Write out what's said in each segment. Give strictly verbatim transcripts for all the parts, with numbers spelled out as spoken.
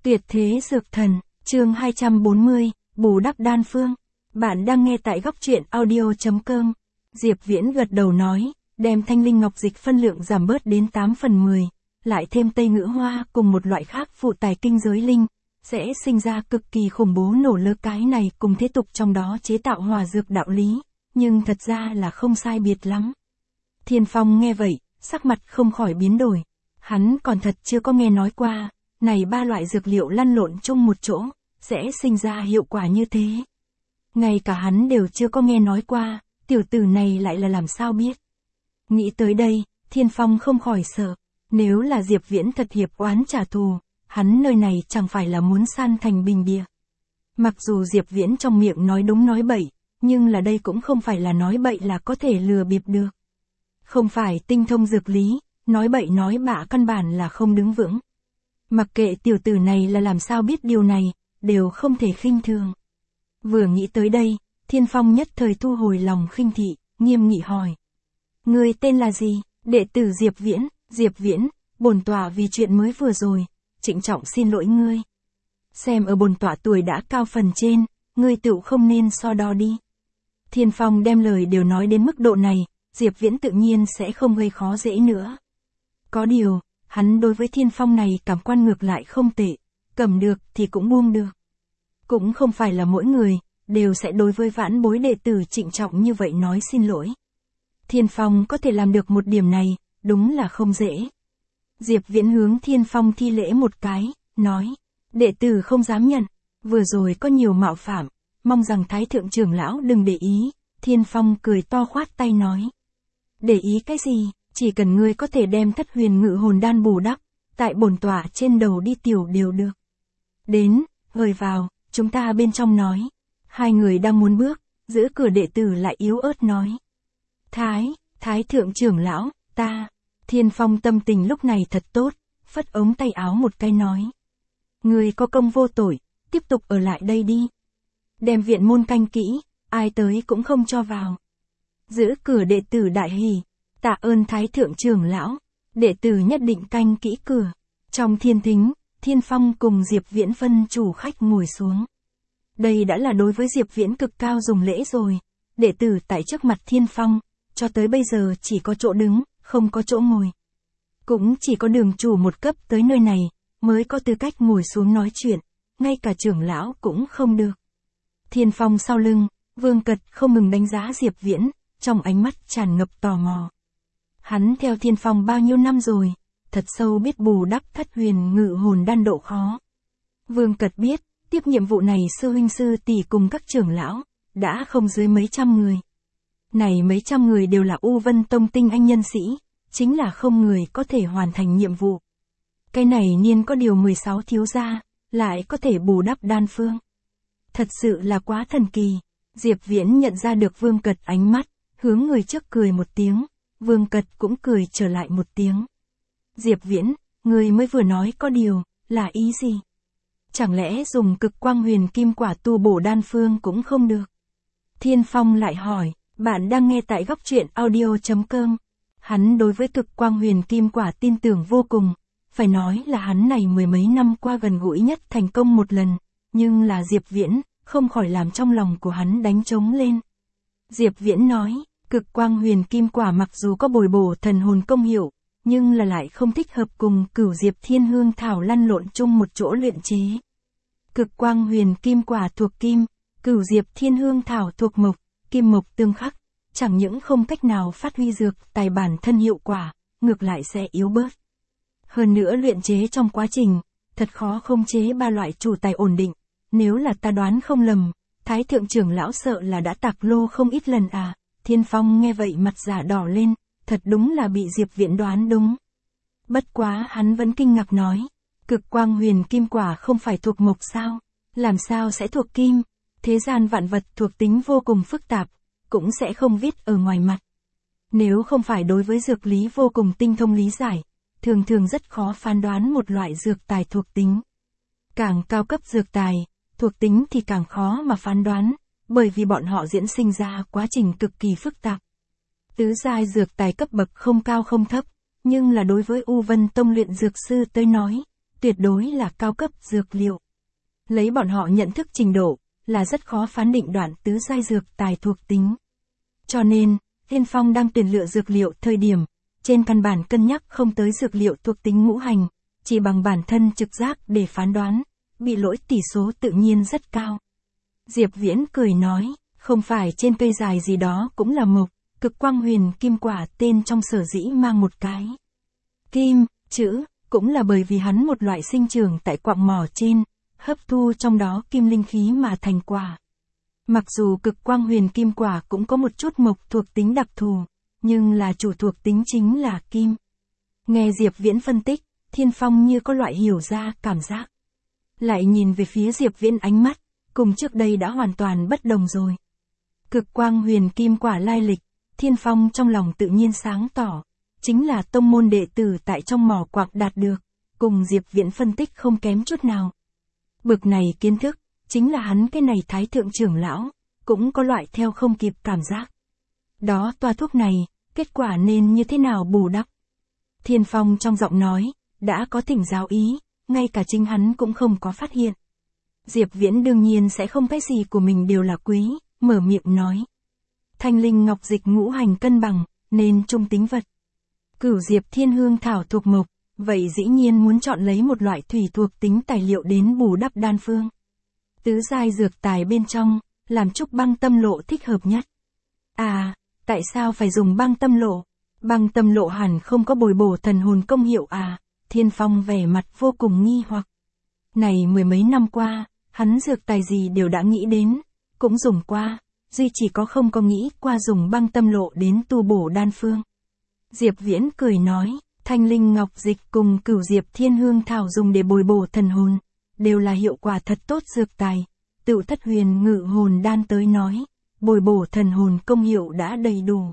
Tuyệt thế dược thần, chương hai trăm bốn mươi, bù đắp đan phương. Bạn đang nghe tại góc truyện audio.com. Diệp Viễn gật đầu nói, đem thanh linh ngọc dịch phân lượng giảm bớt đến tám phần mười, lại thêm tây ngữ hoa cùng một loại khác phụ tài kinh giới linh, sẽ sinh ra cực kỳ khủng bố nổ lơ cái này cùng thế tục trong đó chế tạo hòa dược đạo lý, nhưng thật ra là không sai biệt lắm. Thiên Phong nghe vậy, sắc mặt không khỏi biến đổi. Hắn còn thật chưa có nghe nói qua, này ba loại dược liệu lăn lộn chung một chỗ, sẽ sinh ra hiệu quả như thế. Ngay cả hắn đều chưa có nghe nói qua, tiểu tử này lại là làm sao biết. Nghĩ tới đây, Thiên Phong không khỏi sợ, nếu là Diệp Viễn thật hiệp oán trả thù, hắn nơi này chẳng phải là muốn san thành bình địa. Mặc dù Diệp Viễn trong miệng nói đúng nói bậy, nhưng là đây cũng không phải là nói bậy là có thể lừa bịp được. Không phải tinh thông dược lý, nói bậy nói bạ căn bản là không đứng vững. Mặc kệ tiểu tử này là làm sao biết điều này, đều không thể khinh thường. Vừa nghĩ tới đây, Thiên Phong nhất thời thu hồi lòng khinh thị, nghiêm nghị hỏi. Ngươi tên là gì? Đệ tử Diệp Viễn. Diệp Viễn, bổn tọa vì chuyện mới vừa rồi, trịnh trọng xin lỗi ngươi. Xem ở bổn tọa tuổi đã cao phần trên, ngươi tựu không nên so đo đi. Thiên Phong đem lời đều nói đến mức độ này, Diệp Viễn tự nhiên sẽ không gây khó dễ nữa. Có điều, hắn đối với Thiên Phong này cảm quan ngược lại không tệ, cầm được thì cũng buông được. Cũng không phải là mỗi người, đều sẽ đối với vãn bối đệ tử trịnh trọng như vậy nói xin lỗi. Thiên Phong có thể làm được một điểm này, đúng là không dễ. Diệp Viễn hướng Thiên Phong thi lễ một cái, nói, đệ tử không dám nhận, vừa rồi có nhiều mạo phạm, mong rằng Thái Thượng trưởng lão đừng để ý. Thiên Phong cười to khoát tay nói, để ý cái gì, chỉ cần ngươi có thể đem thất huyền ngự hồn đan bù đắp, tại bổn tọa trên đầu đi tiểu đều được. Đến, gời vào, chúng ta bên trong nói. Hai người đang muốn bước, giữ cửa đệ tử lại yếu ớt nói. Thái, Thái Thượng trưởng lão, ta. Thiên Phong tâm tình lúc này thật tốt, phất ống tay áo một cái nói. Người có công vô tội, tiếp tục ở lại đây đi. Đem viện môn canh kỹ, ai tới cũng không cho vào. Giữ cửa đệ tử đại hỉ, tạ ơn Thái Thượng trưởng lão, đệ tử nhất định canh kỹ cửa. Trong thiên thính, Thiên Phong cùng Diệp Viễn phân chủ khách ngồi xuống. Đây đã là đối với Diệp Viễn cực cao dùng lễ rồi, đệ tử tại trước mặt Thiên Phong, cho tới bây giờ chỉ có chỗ đứng, không có chỗ ngồi. Cũng chỉ có đường chủ một cấp tới nơi này, mới có tư cách ngồi xuống nói chuyện, ngay cả trưởng lão cũng không được. Thiên Phong sau lưng, Vương Cật không ngừng đánh giá Diệp Viễn, trong ánh mắt tràn ngập tò mò. Hắn theo Thiên Phong bao nhiêu năm rồi, thật sâu biết bù đắp thất huyền ngự hồn đan độ khó. Vương Cật biết, tiếp nhiệm vụ này sư huynh sư tỷ cùng các trưởng lão, đã không dưới mấy trăm người. Này mấy trăm người đều là U Vân Tông tinh anh nhân sĩ, chính là không người có thể hoàn thành nhiệm vụ. Cái này niên có điều mười sáu thiếu gia, lại có thể bù đắp đan phương. Thật sự là quá thần kỳ. Diệp Viễn nhận ra được Vương Cật ánh mắt, hướng người trước cười một tiếng, Vương Cật cũng cười trở lại một tiếng. Diệp Viễn, người mới vừa nói có điều, là ý gì? Chẳng lẽ dùng cực quang huyền kim quả tu bổ đan phương cũng không được? Thiên Phong lại hỏi, bạn đang nghe tại góc truyện audio.com. Hắn đối với cực quang huyền kim quả tin tưởng vô cùng, phải nói là hắn này mười mấy năm qua gần gũi nhất thành công một lần, nhưng là Diệp Viễn, không khỏi làm trong lòng của hắn đánh trống lên. Diệp Viễn nói, cực quang huyền kim quả mặc dù có bồi bổ thần hồn công hiệu, nhưng là lại không thích hợp cùng cửu diệp thiên hương thảo lăn lộn chung một chỗ luyện chế. Cực quang huyền kim quả thuộc kim, cửu diệp thiên hương thảo thuộc mộc, kim mộc tương khắc, chẳng những không cách nào phát huy dược tài bản thân hiệu quả, ngược lại sẽ yếu bớt. Hơn nữa luyện chế trong quá trình, thật khó không chế ba loại chủ tài ổn định, nếu là ta đoán không lầm, Thái Thượng trưởng lão sợ là đã tạc lô không ít lần à. Thiên Phong nghe vậy mặt giả đỏ lên, thật đúng là bị Diệp Viễn đoán đúng. Bất quá hắn vẫn kinh ngạc nói, cực quang huyền kim quả không phải thuộc mộc sao, làm sao sẽ thuộc kim, thế gian vạn vật thuộc tính vô cùng phức tạp, cũng sẽ không viết ở ngoài mặt. Nếu không phải đối với dược lý vô cùng tinh thông lý giải, thường thường rất khó phán đoán một loại dược tài thuộc tính. Càng cao cấp dược tài, thuộc tính thì càng khó mà phán đoán, bởi vì bọn họ diễn sinh ra quá trình cực kỳ phức tạp. Tứ giai dược tài cấp bậc không cao không thấp, nhưng là đối với U Vân Tông luyện dược sư tới nói, tuyệt đối là cao cấp dược liệu. Lấy bọn họ nhận thức trình độ, là rất khó phán định đoạn tứ giai dược tài thuộc tính. Cho nên, Tiên Phong đang tuyển lựa dược liệu thời điểm, trên căn bản cân nhắc không tới dược liệu thuộc tính ngũ hành, chỉ bằng bản thân trực giác để phán đoán, bị lỗi tỷ số tự nhiên rất cao. Diệp Viễn cười nói, không phải trên cây dài gì đó cũng là mộc, cực quang huyền kim quả tên trong sở dĩ mang một cái. Kim, chữ, cũng là bởi vì hắn một loại sinh trưởng tại quặng mỏ trên, hấp thu trong đó kim linh khí mà thành quả. Mặc dù cực quang huyền kim quả cũng có một chút mộc thuộc tính đặc thù, nhưng là chủ thuộc tính chính là kim. Nghe Diệp Viễn phân tích, Thiên Phong như có loại hiểu ra cảm giác. Lại nhìn về phía Diệp Viễn ánh mắt, cùng trước đây đã hoàn toàn bất đồng rồi. Cực quang huyền kim quả lai lịch, Thiên Phong trong lòng tự nhiên sáng tỏ, chính là tông môn đệ tử tại trong mỏ quặng đạt được, cùng Diệp Viễn phân tích không kém chút nào. Bực này kiến thức, chính là hắn cái này thái thượng trưởng lão, cũng có loại theo không kịp cảm giác. Đó toa thuốc này, kết quả nên như thế nào bù đắp? Thiên Phong trong giọng nói, đã có thỉnh giáo ý, ngay cả chính hắn cũng không có phát hiện. Diệp Viễn đương nhiên sẽ không cái gì của mình đều là quý, mở miệng nói. Thanh linh ngọc dịch ngũ hành cân bằng, nên trung tính vật. Cửu diệp thiên hương thảo thuộc mộc, vậy dĩ nhiên muốn chọn lấy một loại thủy thuộc tính tài liệu đến bù đắp đan phương. Tứ giai dược tài bên trong, làm trúc băng tâm lộ thích hợp nhất. À, tại sao phải dùng băng tâm lộ? Băng tâm lộ hẳn không có bồi bổ thần hồn công hiệu à? Thiên Phong vẻ mặt vô cùng nghi hoặc. Này mười mấy năm qua, hắn dược tài gì đều đã nghĩ đến, cũng dùng qua, duy chỉ có không có nghĩ qua dùng băng tâm lộ đến tu bổ đan phương. Diệp Viễn cười nói, thanh linh ngọc dịch cùng cửu diệp thiên hương thảo dùng để bồi bổ thần hồn, đều là hiệu quả thật tốt dược tài. Tựu Thất Huyền Ngự Hồn Đan tới nói, bồi bổ thần hồn công hiệu đã đầy đủ.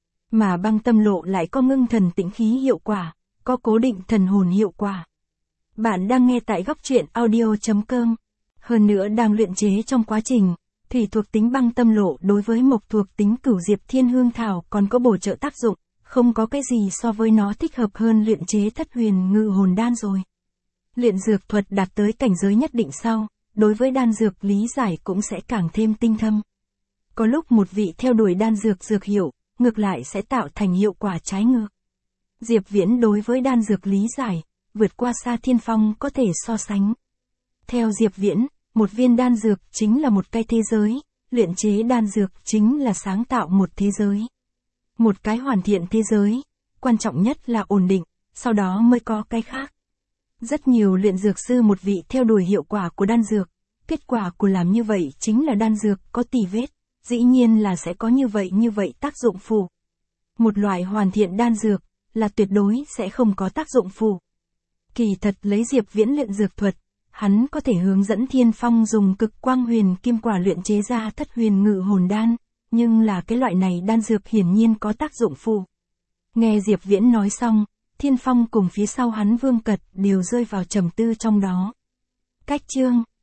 Mà băng tâm lộ lại có ngưng thần tĩnh khí hiệu quả, có cố định thần hồn hiệu quả. Bạn đang nghe tại góc truyện audio chấm com. Hơn nữa đang luyện chế trong quá trình, thủy thuộc tính băng tâm lộ đối với mộc thuộc tính cửu diệp thiên hương thảo còn có bổ trợ tác dụng, không có cái gì so với nó thích hợp hơn luyện chế Thất Huyền Ngự Hồn Đan rồi. Luyện dược thuật đạt tới cảnh giới nhất định sau, đối với đan dược lý giải cũng sẽ càng thêm tinh thâm. Có lúc một vị theo đuổi đan dược dược hiệu, ngược lại sẽ tạo thành hiệu quả trái ngược. Diệp Viễn đối với đan dược lý giải, vượt qua xa Thiên Phong có thể so sánh. Theo Diệp Viễn, một viên đan dược chính là một cái thế giới, luyện chế đan dược chính là sáng tạo một thế giới. Một cái hoàn thiện thế giới, quan trọng nhất là ổn định, sau đó mới có cái khác. Rất nhiều luyện dược sư một vị theo đuổi hiệu quả của đan dược, kết quả của làm như vậy chính là đan dược có tì vết, dĩ nhiên là sẽ có như vậy như vậy tác dụng phụ. Một loại hoàn thiện đan dược, là tuyệt đối sẽ không có tác dụng phụ. Kỳ thật lấy Diệp Viễn luyện dược thuật, hắn có thể hướng dẫn Thiên Phong dùng cực quang huyền kim quả luyện chế ra Thất Huyền Ngự Hồn Đan, nhưng là cái loại này đan dược hiển nhiên có tác dụng phụ. Nghe Diệp Viễn nói xong, Thiên Phong cùng phía sau hắn Vương Cật đều rơi vào trầm tư trong đó. Cách chương